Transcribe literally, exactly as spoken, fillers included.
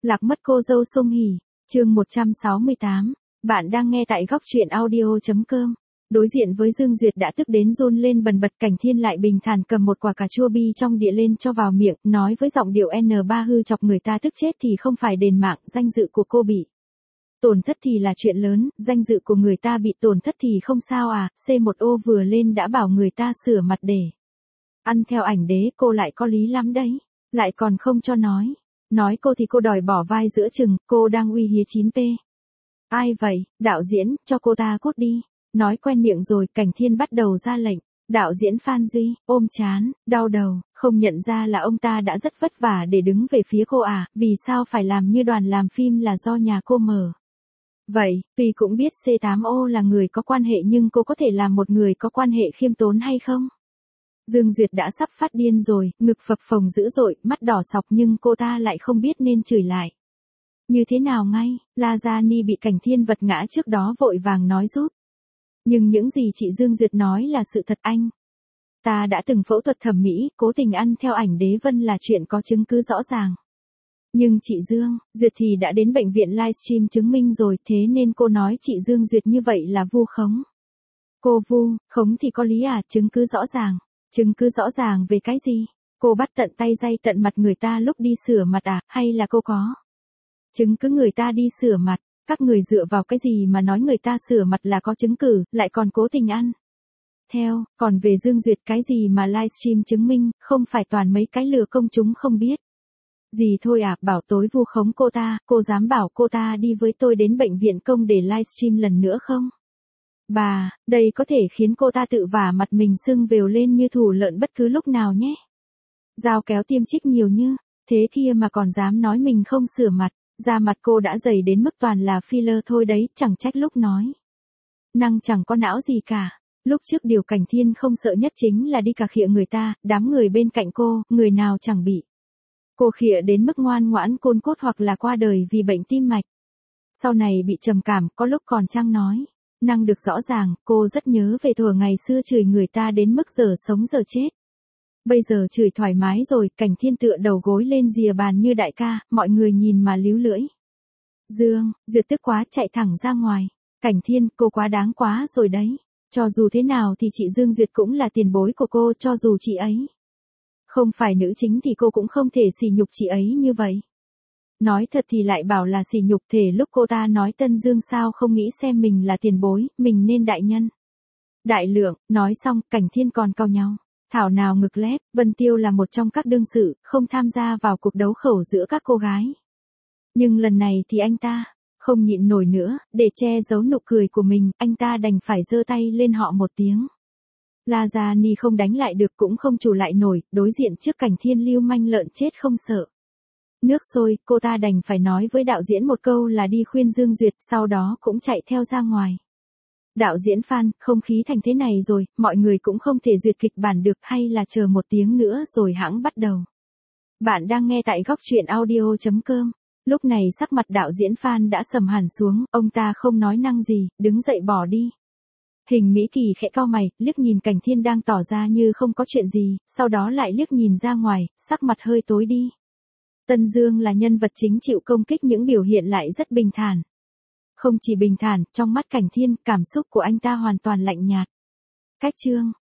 Lạc mất cô dâu Song Hỷ, chương một trăm sáu mươi tám. Bạn đang nghe tại góc truyện audio chấm com. Đối diện với Dương Duyệt đã tức đến run lên bần bật, Cảnh Thiên lại bình thản cầm một quả cà chua bi trong đĩa lên cho vào miệng, nói với giọng điệu N ba hư chọc người ta tức chết thì không phải đền mạng, danh dự của cô bị tổn thất thì là chuyện lớn, danh dự của người ta bị tổn thất thì không sao à, C một O vừa lên đã bảo người ta sửa mặt để ăn theo ảnh đế, cô lại có lý lắm đấy, lại còn không cho nói. Nói cô thì cô đòi bỏ vai giữa chừng, cô đang uy hiếp chín P. Ai vậy, đạo diễn, cho cô ta cút đi. Nói quen miệng rồi, Cảnh Thiên bắt đầu ra lệnh. Đạo diễn Phan Duy, ôm chán, đau đầu, không nhận ra là ông ta đã rất vất vả để đứng về phía cô à, vì sao phải làm như đoàn làm phim là do nhà cô mở. Vậy, tuy cũng biết C tám O là người có quan hệ nhưng cô có thể làm một người có quan hệ khiêm tốn hay không? Dương Duyệt đã sắp phát điên rồi, ngực phập phồng dữ dội, mắt đỏ sọc nhưng cô ta lại không biết nên chửi lại như thế nào ngay. La Gia Ni bị Cảnh Thiên vật ngã trước đó vội vàng nói giúp. Nhưng những gì chị Dương Duyệt nói là sự thật anh. Ta đã từng phẫu thuật thẩm mỹ, cố tình ăn theo ảnh đế vân là chuyện có chứng cứ rõ ràng. Nhưng chị Dương Duyệt thì đã đến bệnh viện livestream chứng minh rồi, thế nên cô nói chị Dương Duyệt như vậy là vu khống. Cô vu khống thì có lý à, chứng cứ rõ ràng. Chứng cứ rõ ràng về cái gì? Cô bắt tận tay day tận mặt người ta lúc đi sửa mặt à, hay là cô có chứng cứ người ta đi sửa mặt? Các người dựa vào cái gì mà nói người ta sửa mặt là có chứng cứ, lại còn cố tình ăn theo, còn về Dương Duyệt cái gì mà livestream chứng minh, không phải toàn mấy cái lừa công chúng không biết gì thôi à, bảo tối vu khống cô ta, cô dám bảo cô ta đi với tôi đến bệnh viện công để livestream lần nữa không? Bà, đây có thể khiến cô ta tự vả mặt mình sưng vèo lên như thủ lợn bất cứ lúc nào nhé. Dao kéo tiêm chích nhiều như thế kia mà còn dám nói mình không sửa mặt, da mặt cô đã dày đến mức toàn là filler thôi đấy, chẳng trách lúc nói năng chẳng có não gì cả. Lúc trước điều Cảnh Thiên không sợ nhất chính là đi cà khịa người ta, đám người bên cạnh cô, người nào chẳng bị cô khịa đến mức ngoan ngoãn côn cốt hoặc là qua đời vì bệnh tim mạch. Sau này bị trầm cảm, có lúc còn trăng nói năng được rõ ràng, cô rất nhớ về thuở ngày xưa chửi người ta đến mức giờ sống giờ chết. Bây giờ chửi thoải mái rồi, Cảnh Thiên tựa đầu gối lên rìa bàn như đại ca, mọi người nhìn mà líu lưỡi. Dương Duyệt tức quá chạy thẳng ra ngoài. Cảnh Thiên, cô quá đáng quá rồi đấy. Cho dù thế nào thì chị Dương Duyệt cũng là tiền bối của cô, cho dù chị ấy không phải nữ chính thì cô cũng không thể sỉ nhục chị ấy như vậy. Nói thật thì lại bảo là sỉ nhục, thể lúc cô ta nói Tân Dương sao không nghĩ xem mình là tiền bối, mình nên đại nhân đại lượng. Nói xong, Cảnh Thiên còn cau nhau. Thảo nào ngực lép, Vân Tiêu là một trong các đương sự, không tham gia vào cuộc đấu khẩu giữa các cô gái. Nhưng lần này thì anh ta không nhịn nổi nữa, để che giấu nụ cười của mình, anh ta đành phải giơ tay lên họ một tiếng. La Gia Ni không đánh lại được cũng không chủ lại nổi, đối diện trước Cảnh Thiên lưu manh lợn chết không sợ nước sôi, cô ta đành phải nói với đạo diễn một câu là đi khuyên Dương Duyệt, sau đó cũng chạy theo ra ngoài. Đạo diễn Phan, không khí thành thế này rồi, mọi người cũng không thể duyệt kịch bản được, hay là chờ một tiếng nữa rồi hãng bắt đầu. Bạn đang nghe tại góc truyện audio chấm com. Lúc này sắc mặt đạo diễn Phan đã sầm hẳn xuống, ông ta không nói năng gì, đứng dậy bỏ đi. Hình Mỹ Kỳ khẽ cau mày, liếc nhìn Cảnh Thiên đang tỏ ra như không có chuyện gì, sau đó lại liếc nhìn ra ngoài, sắc mặt hơi tối đi. Tân Dương là nhân vật chính chịu công kích những biểu hiện lại rất bình thản. Không chỉ bình thản, trong mắt Cảnh Thiên, cảm xúc của anh ta hoàn toàn lạnh nhạt. Cách chương